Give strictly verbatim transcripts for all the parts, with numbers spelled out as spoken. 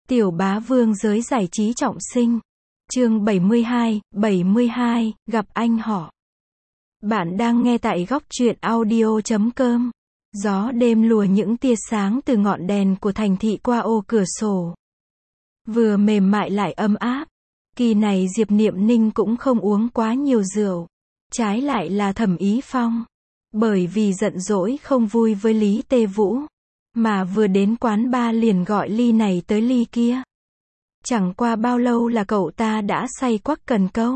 Tiểu bá vương giới giải trí trọng sinh. Chương bảy mươi hai, bảy mươi hai, gặp anh họ. Bạn đang nghe tại góc truyện audio chấm com. Gió đêm lùa những tia sáng từ ngọn đèn của thành thị qua ô cửa sổ. Vừa mềm mại lại ấm áp. Kỳ này Diệp Niệm Ninh cũng không uống quá nhiều rượu. Trái lại là Thẩm Ý Phong. Bởi vì giận dỗi không vui với Lý Tê Vũ. Mà vừa đến quán bar liền gọi ly này tới ly kia. Chẳng qua bao lâu là cậu ta đã say quắc cần câu.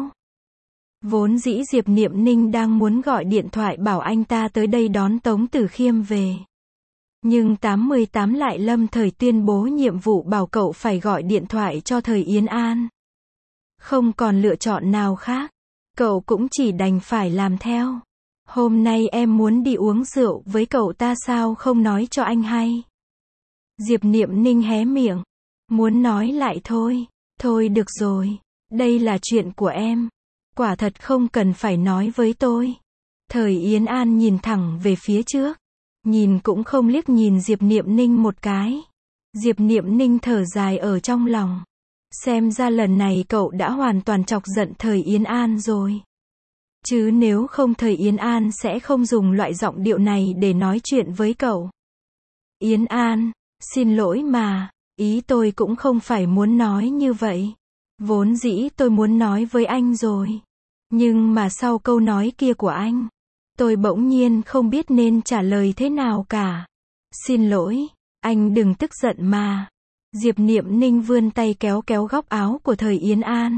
Vốn dĩ Diệp Niệm Ninh đang muốn gọi điện thoại bảo anh ta tới đây đón Tống Tử Khiêm về. Nhưng tám mươi tám lại lâm thời tuyên bố nhiệm vụ bảo cậu phải gọi điện thoại cho Thời Yến An. Không còn lựa chọn nào khác. Cậu cũng chỉ đành phải làm theo. Hôm nay em muốn đi uống rượu với cậu ta sao không nói cho anh hay. Diệp Niệm Ninh hé miệng. Muốn nói lại thôi. Thôi được rồi. Đây là chuyện của em. Quả thật không cần phải nói với tôi. Thời Yến An nhìn thẳng về phía trước. Nhìn cũng không liếc nhìn Diệp Niệm Ninh một cái. Diệp Niệm Ninh thở dài ở trong lòng. Xem ra lần này cậu đã hoàn toàn chọc giận Thời Yến An rồi. Chứ nếu không Thời Yến An sẽ không dùng loại giọng điệu này để nói chuyện với cậu. Yến An, xin lỗi mà, ý tôi cũng không phải muốn nói như vậy. Vốn dĩ tôi muốn nói với anh rồi. Nhưng mà sau câu nói kia của anh, tôi bỗng nhiên không biết nên trả lời thế nào cả. Xin lỗi, anh đừng tức giận mà. Diệp Niệm Ninh vươn tay kéo kéo góc áo của Thời Yến An.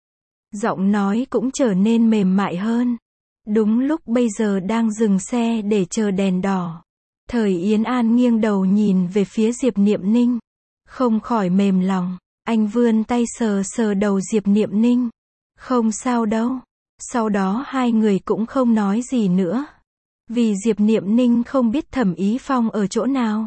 Giọng nói cũng trở nên mềm mại hơn. Đúng lúc bây giờ đang dừng xe để chờ đèn đỏ. Thời Yến An nghiêng đầu nhìn về phía Diệp Niệm Ninh. Không khỏi mềm lòng. Anh vươn tay sờ sờ đầu Diệp Niệm Ninh. Không sao đâu. Sau đó hai người cũng không nói gì nữa. Vì Diệp Niệm Ninh không biết Thẩm Ý Phong ở chỗ nào.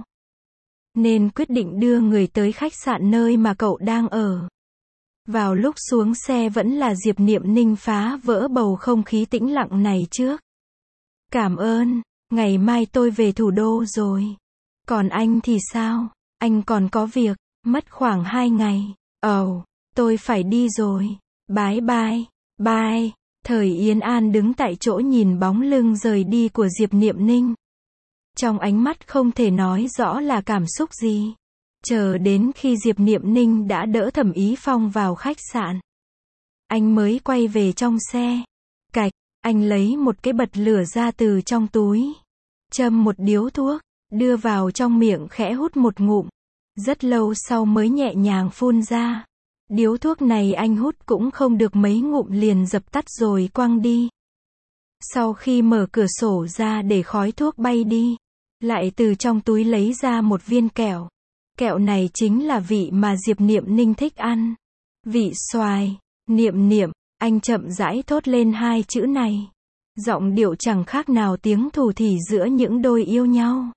Nên quyết định đưa người tới khách sạn nơi mà cậu đang ở. Vào lúc xuống xe vẫn là Diệp Niệm Ninh phá vỡ bầu không khí tĩnh lặng này trước. Cảm ơn, ngày mai tôi về thủ đô rồi. Còn anh thì sao? Anh còn có việc, mất khoảng hai ngày. Ồ, oh, tôi phải đi rồi. Bye bye, bye. Thời Yến An đứng tại chỗ nhìn bóng lưng rời đi của Diệp Niệm Ninh. Trong ánh mắt không thể nói rõ là cảm xúc gì. Chờ đến khi Diệp Niệm Ninh đã đỡ Thẩm Ý Phong vào khách sạn. Anh mới quay về trong xe. Cạch, anh lấy một cái bật lửa ra từ trong túi. Châm một điếu thuốc, đưa vào trong miệng khẽ hút một ngụm. Rất lâu sau mới nhẹ nhàng phun ra. Điếu thuốc này anh hút cũng không được mấy ngụm liền dập tắt rồi quăng đi. Sau khi mở cửa sổ ra để khói thuốc bay đi, lại từ trong túi lấy ra một viên kẹo. Kẹo này chính là vị mà Diệp Niệm Ninh thích ăn. Vị xoài. Niệm Niệm, anh chậm rãi thốt lên hai chữ này. Giọng điệu chẳng khác nào tiếng thủ thỉ giữa những đôi yêu nhau.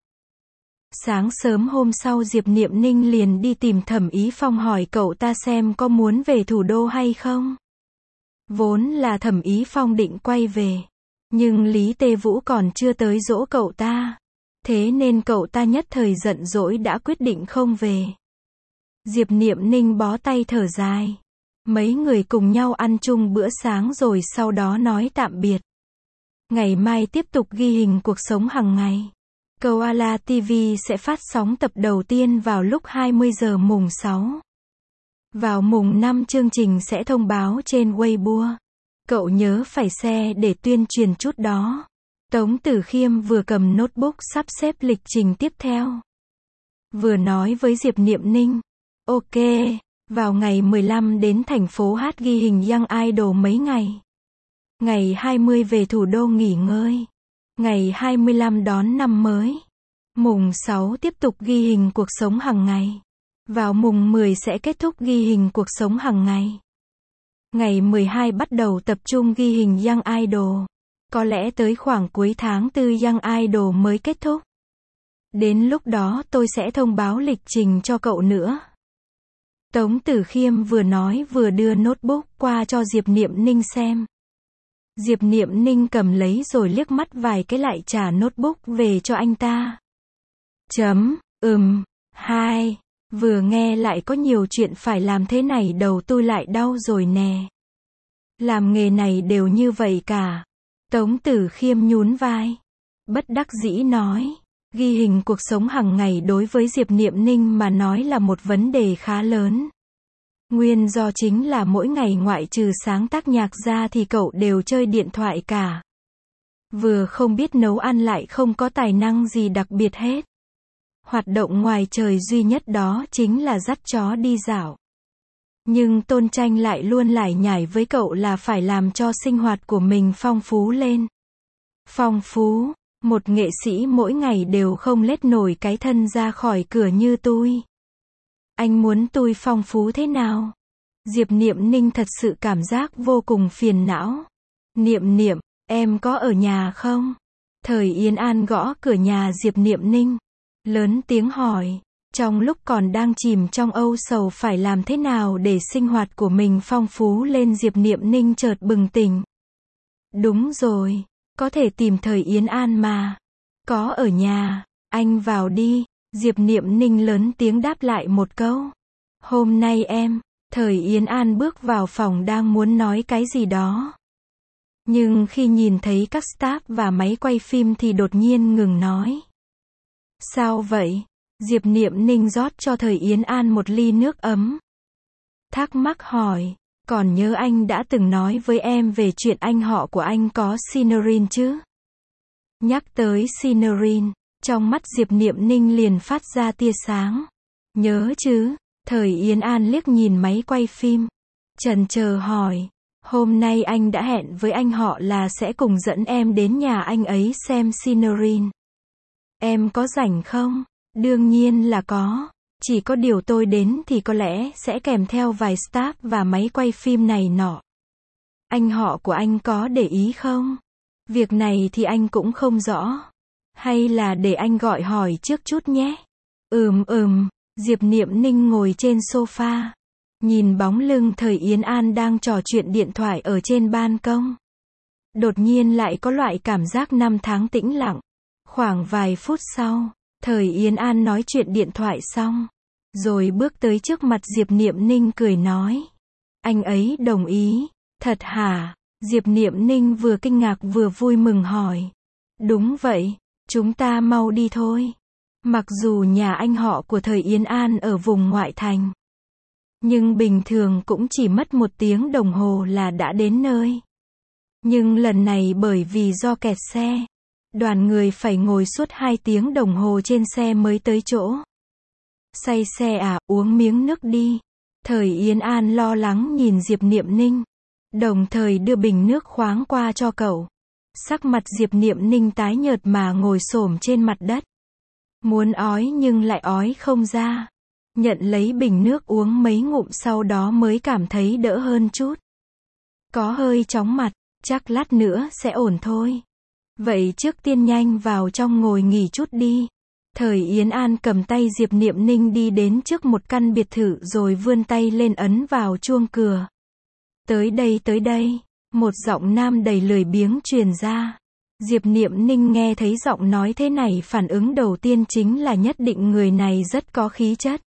Sáng sớm hôm sau Diệp Niệm Ninh liền đi tìm Thẩm Ý Phong hỏi cậu ta xem có muốn về thủ đô hay không. Vốn là Thẩm Ý Phong định quay về. Nhưng Lý Tê Vũ còn chưa tới dỗ cậu ta. Thế nên cậu ta nhất thời giận dỗi đã quyết định không về. Diệp Niệm Ninh bó tay thở dài. Mấy người cùng nhau ăn chung bữa sáng rồi sau đó nói tạm biệt. Ngày mai tiếp tục ghi hình cuộc sống hàng ngày. Koala ti vi sẽ phát sóng tập đầu tiên vào lúc hai mươi giờ mùng sáu. Vào mùng năm chương trình sẽ thông báo trên Weibo. Cậu nhớ phải share để tuyên truyền chút đó. Tống Tử Khiêm vừa cầm notebook sắp xếp lịch trình tiếp theo. Vừa nói với Diệp Niệm Ninh. Ok, vào ngày mười lăm đến thành phố hát ghi hình Young Idol mấy ngày. Ngày hai mươi về thủ đô nghỉ ngơi. Ngày hai mươi lăm đón năm mới. Mùng sáu tiếp tục ghi hình cuộc sống hàng ngày. Vào mùng mười sẽ kết thúc ghi hình cuộc sống hàng ngày. Ngày mười hai bắt đầu tập trung ghi hình Young Idol. Có lẽ tới khoảng cuối tháng tư Young Idol mới kết thúc. Đến lúc đó tôi sẽ thông báo lịch trình cho cậu nữa. Tống Tử Khiêm vừa nói vừa đưa notebook qua cho Diệp Niệm Ninh xem. Diệp Niệm Ninh cầm lấy rồi liếc mắt vài cái lại trả notebook về cho anh ta. Chấm, ừm, hai, Vừa nghe lại có nhiều chuyện phải làm thế này đầu tôi lại đau rồi nè. Làm nghề này đều như vậy cả. Tống Tử Khiêm nhún vai. Bất đắc dĩ nói. Ghi hình cuộc sống hàng ngày đối với Diệp Niệm Ninh mà nói là một vấn đề khá lớn. Nguyên do chính là mỗi ngày ngoại trừ sáng tác nhạc ra thì cậu đều chơi điện thoại cả. Vừa không biết nấu ăn lại không có tài năng gì đặc biệt hết. Hoạt động ngoài trời duy nhất đó chính là dắt chó đi dạo. Nhưng Tôn Tranh lại luôn lải nhải với cậu là phải làm cho sinh hoạt của mình phong phú lên. Phong phú, một nghệ sĩ mỗi ngày đều không lết nổi cái thân ra khỏi cửa như tôi. Anh muốn tôi phong phú thế nào? Diệp Niệm Ninh thật sự cảm giác vô cùng phiền não. Niệm Niệm, em có ở nhà không? Thời Yến An gõ cửa nhà Diệp Niệm Ninh. Lớn tiếng hỏi. Trong lúc còn đang chìm trong âu sầu phải làm thế nào để sinh hoạt của mình phong phú lên, Diệp Niệm Ninh chợt bừng tỉnh. Đúng rồi, có thể tìm Thời Yến An mà. Có ở nhà, anh vào đi. Diệp Niệm Ninh lớn tiếng đáp lại một câu. Hôm nay em, Thời Yến An bước vào phòng đang muốn nói cái gì đó. Nhưng khi nhìn thấy các staff và máy quay phim thì đột nhiên ngừng nói. Sao vậy? Diệp Niệm Ninh rót cho Thời Yến An một ly nước ấm. Thắc mắc hỏi, còn nhớ anh đã từng nói với em về chuyện anh họ của anh có Sinarin chứ? Nhắc tới Sinarin, trong mắt Diệp Niệm Ninh liền phát ra tia sáng. Nhớ chứ? Thời Yến An liếc nhìn máy quay phim. Chần chờ hỏi, hôm nay anh đã hẹn với anh họ là sẽ cùng dẫn em đến nhà anh ấy xem Sinarin. Em có rảnh không? Đương nhiên là có. Chỉ có điều tôi đến thì có lẽ sẽ kèm theo vài staff và máy quay phim này nọ. Anh họ của anh có để ý không? Việc này thì anh cũng không rõ. Hay là để anh gọi hỏi trước chút nhé. Ừm ừm, Diệp Niệm Ninh ngồi trên sofa. Nhìn bóng lưng Thời Yến An đang trò chuyện điện thoại ở trên ban công. Đột nhiên lại có loại cảm giác năm tháng tĩnh lặng. Khoảng vài phút sau, Thời Yến An nói chuyện điện thoại xong. Rồi bước tới trước mặt Diệp Niệm Ninh cười nói. Anh ấy đồng ý. Thật hả? Diệp Niệm Ninh vừa kinh ngạc vừa vui mừng hỏi. Đúng vậy, chúng ta mau đi thôi. Mặc dù nhà anh họ của Thời Yến An ở vùng ngoại thành. Nhưng bình thường cũng chỉ mất một tiếng đồng hồ là đã đến nơi. Nhưng lần này bởi vì do kẹt xe, đoàn người phải ngồi suốt hai tiếng đồng hồ trên xe mới tới chỗ. Say xe à, uống miếng nước đi. Thời Yến An lo lắng nhìn Diệp Niệm Ninh, đồng thời đưa bình nước khoáng qua cho cậu. Sắc mặt Diệp Niệm Ninh tái nhợt mà ngồi xổm trên mặt đất. Muốn ói nhưng lại ói không ra. Nhận lấy bình nước uống mấy ngụm sau đó mới cảm thấy đỡ hơn chút. Có hơi chóng mặt, chắc lát nữa sẽ ổn thôi. Vậy trước tiên nhanh vào trong ngồi nghỉ chút đi. Thời Yến An cầm tay Diệp Niệm Ninh đi đến trước một căn biệt thự rồi vươn tay lên ấn vào chuông cửa. Tới đây tới đây, một giọng nam đầy lười biếng truyền ra. Diệp Niệm Ninh nghe thấy giọng nói thế này, phản ứng đầu tiên chính là nhất định người này rất có khí chất.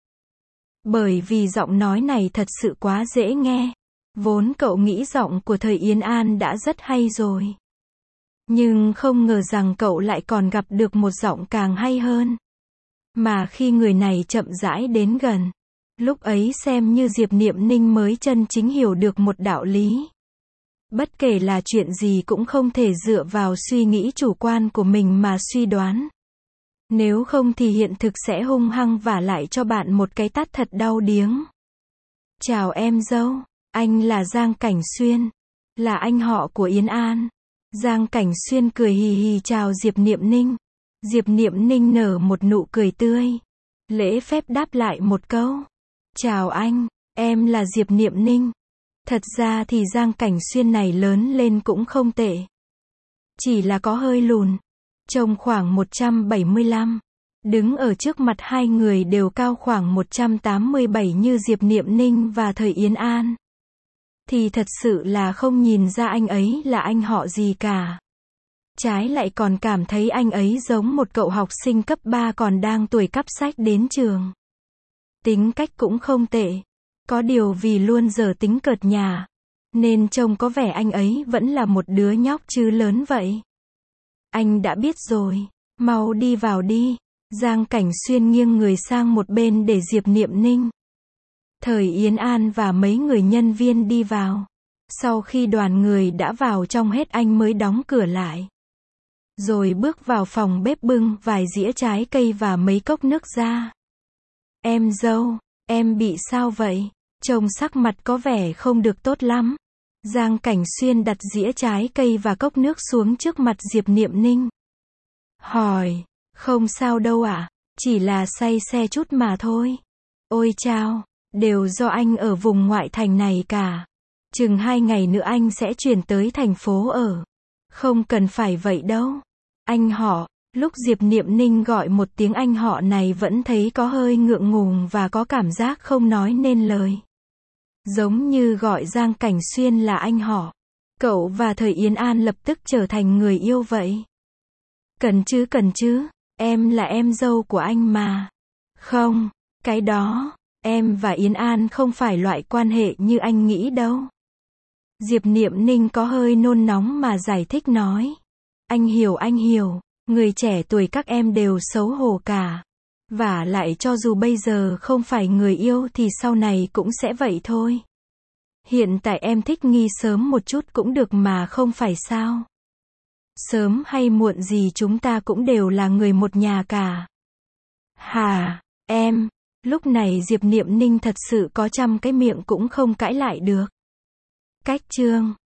Bởi vì giọng nói này thật sự quá dễ nghe. Vốn cậu nghĩ giọng của Thời Yến An đã rất hay rồi. Nhưng không ngờ rằng cậu lại còn gặp được một giọng càng hay hơn. Mà khi người này chậm rãi đến gần, lúc ấy xem như Diệp Niệm Ninh mới chân chính hiểu được một đạo lý. Bất kể là chuyện gì cũng không thể dựa vào suy nghĩ chủ quan của mình mà suy đoán. Nếu không thì hiện thực sẽ hung hăng vả lại cho bạn một cái tát thật đau điếng. Chào em dâu, anh là Giang Cảnh Xuyên, là anh họ của Yến An. Giang Cảnh Xuyên cười hì hì chào Diệp Niệm Ninh. Diệp Niệm Ninh nở một nụ cười tươi. Lễ phép đáp lại một câu. Chào anh, em là Diệp Niệm Ninh. Thật ra thì Giang Cảnh Xuyên này lớn lên cũng không tệ. Chỉ là có hơi lùn. Trông khoảng một trăm bảy mươi lăm. Đứng ở trước mặt hai người đều cao khoảng một trăm tám mươi bảy như Diệp Niệm Ninh và Thời Yến An. Thì thật sự là không nhìn ra anh ấy là anh họ gì cả. Trái lại còn cảm thấy anh ấy giống một cậu học sinh cấp ba còn đang tuổi cắp sách đến trường. Tính cách cũng không tệ. Có điều vì luôn giờ tính cợt nhà, nên trông có vẻ anh ấy vẫn là một đứa nhóc chứ lớn vậy. Anh đã biết rồi. Mau đi vào đi. Giang Cảnh Xuyên nghiêng người sang một bên để Diệp Niệm Ninh, Thời Yến An và mấy người nhân viên đi vào. Sau khi đoàn người đã vào trong hết anh mới đóng cửa lại. Rồi bước vào phòng bếp bưng vài dĩa trái cây và mấy cốc nước ra. Em dâu, em bị sao vậy? Trông sắc mặt có vẻ không được tốt lắm. Giang Cảnh Xuyên đặt dĩa trái cây và cốc nước xuống trước mặt Diệp Niệm Ninh. Hỏi, không sao đâu ạ, chỉ là say xe chút mà thôi. Ôi chao, đều do anh ở vùng ngoại thành này cả. Chừng hai ngày nữa anh sẽ chuyển tới thành phố ở. Không cần phải vậy đâu. Anh họ, lúc Diệp Niệm Ninh gọi một tiếng anh họ này vẫn thấy có hơi ngượng ngùng và có cảm giác không nói nên lời. Giống như gọi Giang Cảnh Xuyên là anh họ. Cậu và Thời Yến An lập tức trở thành người yêu vậy. Cần chứ cần chứ, em là em dâu của anh mà. Không, cái đó, em và Yến An không phải loại quan hệ như anh nghĩ đâu. Diệp Niệm Ninh có hơi nôn nóng mà giải thích nói. Anh hiểu anh hiểu, người trẻ tuổi các em đều xấu hổ cả. Vả lại cho dù bây giờ không phải người yêu thì sau này cũng sẽ vậy thôi. Hiện tại em thích nghi sớm một chút cũng được mà không phải sao. Sớm hay muộn gì chúng ta cũng đều là người một nhà cả. Hà, em, lúc này Diệp Niệm Ninh thật sự có trăm cái miệng cũng không cãi lại được. Cách chương